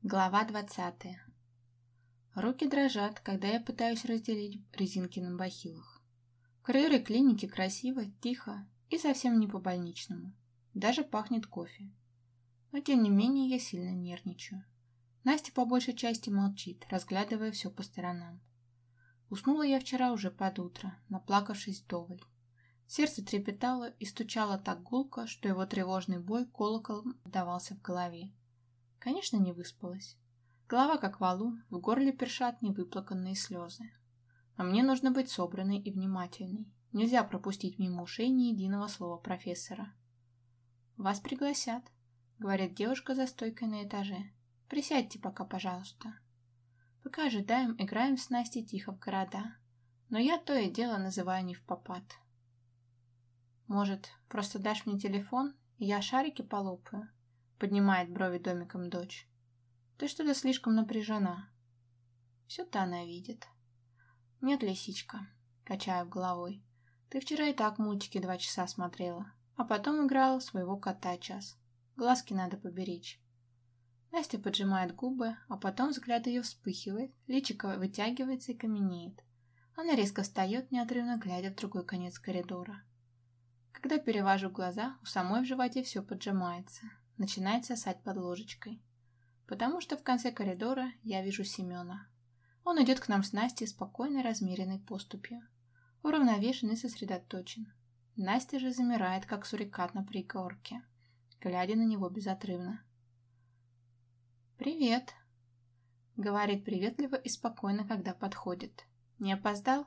Глава 20. Руки дрожат, когда я пытаюсь разделить резинки на бахилах. В коридоре клиники красиво, тихо и совсем не по-больничному. Даже пахнет кофе. Но тем не менее я сильно нервничаю. Настя по большей части молчит, разглядывая все по сторонам. Уснула я вчера уже под утро, наплакавшись вдоволь. Сердце трепетало и стучало так гулко, что его тревожный бой колоколом отдавался в голове. Конечно, не выспалась. Голова как валун, в горле першат невыплаканные слезы. Но мне нужно быть собранной и внимательной. Нельзя пропустить мимо ушей ни единого слова профессора. «Вас пригласят», — говорит девушка за стойкой на этаже. «Присядьте пока, пожалуйста». Пока ожидаем, играем с Настей тихо в города. Но я то и дело называю невпопад. «Может, просто дашь мне телефон, и я шарики полопаю?» Поднимает брови домиком дочь. «Ты что-то слишком напряжена». Все-то она видит. «Нет, лисичка», — качаю головой. «Ты вчера и так мультики 2 часа смотрела, а потом играла в своего кота час. Глазки надо поберечь». Настя поджимает губы, а потом взгляд ее вспыхивает, личико вытягивается и каменеет. Она резко встает, неотрывно глядя в другой конец коридора. Когда перевожу глаза, у самой в животе все поджимается. Начинает сосать под ложечкой. Потому что в конце коридора я вижу Семена. Он идет к нам с Настей спокойной, размеренной поступью. Уравновешен и сосредоточен. Настя же замирает, как сурикат на пригорке, глядя на него безотрывно. «Привет», — говорит приветливо и спокойно, когда подходит. «Не опоздал?»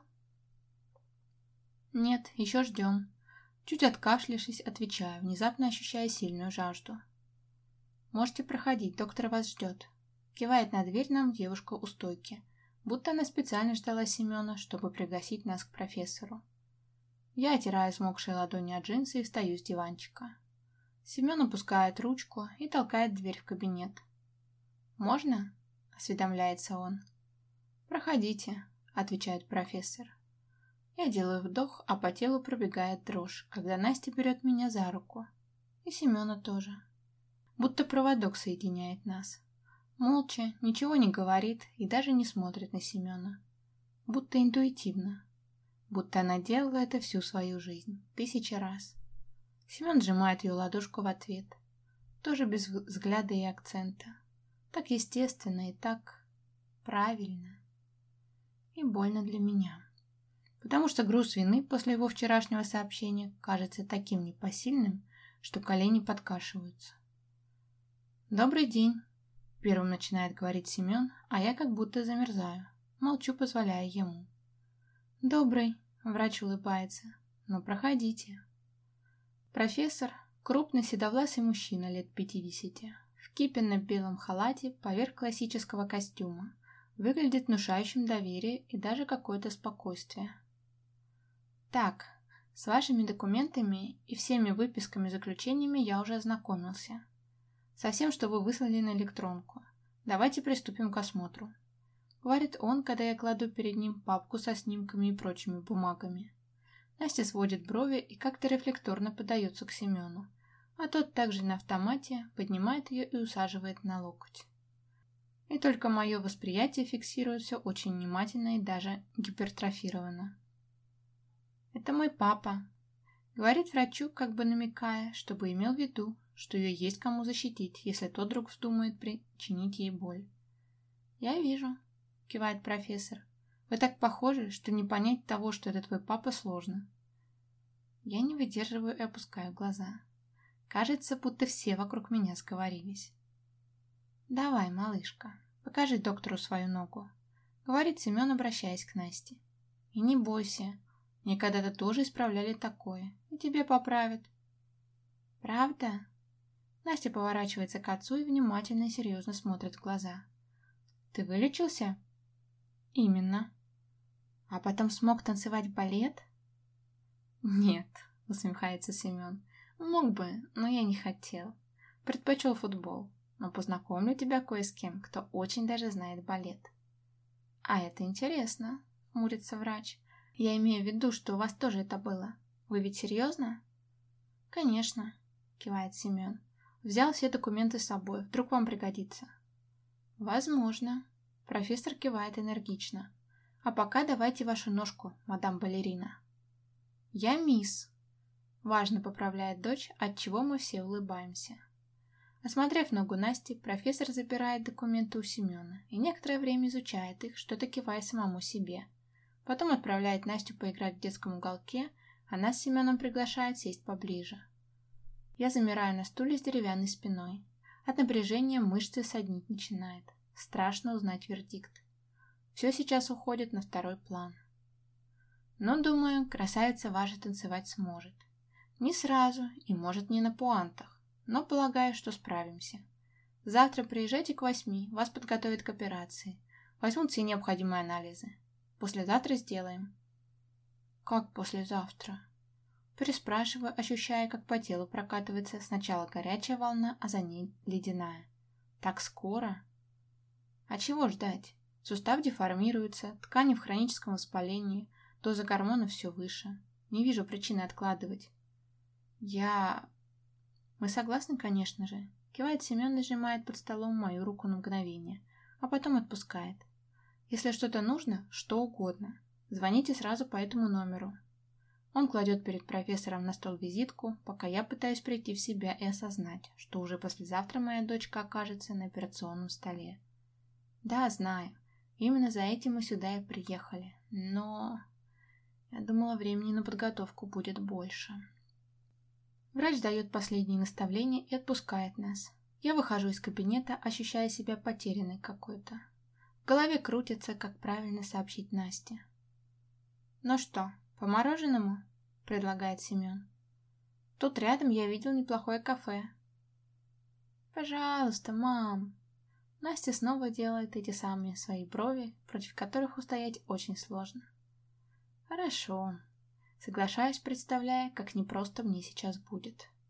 «Нет, еще ждем». Чуть откашлявшись, отвечаю, внезапно ощущая сильную жажду. «Можете проходить, доктор вас ждет», — кивает на дверь нам девушка у стойки, будто она специально ждала Семена, чтобы пригласить нас к профессору. Я оттираю смокшие ладони от джинсы и встаю с диванчика. Семен опускает ручку и толкает дверь в кабинет. «Можно?» — осведомляется он. «Проходите», — отвечает профессор. Я делаю вдох, а по телу пробегает дрожь, когда Настя берет меня за руку. И Семена тоже. Будто проводок соединяет нас. Молча, ничего не говорит и даже не смотрит на Семена. Будто интуитивно. Будто она делала это всю свою жизнь, 1000 раз. Семен сжимает ее ладошку в ответ. Тоже без взгляда и акцента. Так естественно и так правильно. И больно для меня. Потому что груз вины после его вчерашнего сообщения кажется таким непосильным, что колени подкашиваются. «Добрый день», — первым начинает говорить Семен, а я как будто замерзаю, молчу, позволяя ему. «Добрый», — врач улыбается, — «но проходите». Профессор — крупный седовласый мужчина лет 50, в кипенно-белом халате поверх классического костюма, выглядит внушающим доверие и даже какое-то спокойствие. «Так, с вашими документами и всеми выписками-заключениями я уже ознакомился. Со всем, что вы выслали на электронку. Давайте приступим к осмотру», — говорит он, когда я кладу перед ним папку со снимками и прочими бумагами. Настя сводит брови и как-то рефлекторно подается к Семену, а тот также на автомате поднимает ее и усаживает на локоть. И только мое восприятие фиксирует все очень внимательно и даже гипертрофировано. «Это мой папа», — говорит врачу, как бы намекая, чтобы имел в виду, что ее есть кому защитить, если тот вдруг вздумает причинить ей боль. «Я вижу», — кивает профессор. «Вы так похожи, что не понять того, что это твой папа, сложно». Я не выдерживаю и опускаю глаза. Кажется, будто все вокруг меня сговорились. «Давай, малышка, покажи доктору свою ногу», — говорит Семен, обращаясь к Насте. «И не бойся, мне когда-то тоже исправляли такое, и тебе поправят». «Правда?» Настя поворачивается к отцу и внимательно и серьезно смотрит в глаза. «Ты вылечился?» «Именно». «А потом смог танцевать балет?» «Нет», — усмехается Семен. «Мог бы, но я не хотел. Предпочел футбол, но познакомлю тебя кое с кем, кто очень даже знает балет». «А это интересно», — хмурится врач. «Я имею в виду, что у вас тоже это было. Вы ведь серьезно?» «Конечно», — кивает Семен. «Взял все документы с собой, вдруг вам пригодится». Возможно. Профессор кивает энергично. А пока давайте вашу ножку, мадам балерина. Я мисс. Важно поправляет дочь, отчего мы все улыбаемся. Осмотрев ногу Насти, профессор запирает документы у Семена и некоторое время изучает их, что-то кивая самому себе. Потом отправляет Настю поиграть в детском уголке, а нас с Семеном приглашает сесть поближе. Я замираю на стуле с деревянной спиной. От напряжения мышцы саднить начинает. Страшно узнать вердикт. Все сейчас уходит на второй план. Но, думаю, красавица ваша танцевать сможет. Не сразу и, может, не на пуантах, но полагаю, что справимся. Завтра приезжайте к 8, вас подготовят к операции. Возьмут все необходимые анализы. Послезавтра сделаем. Как послезавтра? Переспрашиваю, ощущая, как по телу прокатывается сначала горячая волна, а за ней ледяная. Так скоро? А чего ждать? Сустав деформируется, ткани в хроническом воспалении, доза гормонов все выше. Не вижу причины откладывать. Мы согласны, конечно же. Кивает Семен и сжимает под столом мою руку на мгновение, а потом отпускает. Если что-то нужно, что угодно, звоните сразу по этому номеру. Он кладет перед профессором на стол визитку, пока я пытаюсь прийти в себя и осознать, что уже послезавтра моя дочка окажется на операционном столе. Да, знаю, именно за этим мы сюда и приехали, но... Я думала, времени на подготовку будет больше. Врач дает последние наставления и отпускает нас. Я выхожу из кабинета, ощущая себя потерянной какой-то. В голове крутится, как правильно сообщить Насте. «Ну что, по мороженому?» – предлагает Семен. «Тут рядом я видел неплохое кафе». «Пожалуйста, мам!» Настя снова делает эти самые свои брови, против которых устоять очень сложно. «Хорошо», соглашаюсь, представляя, как непросто мне сейчас будет.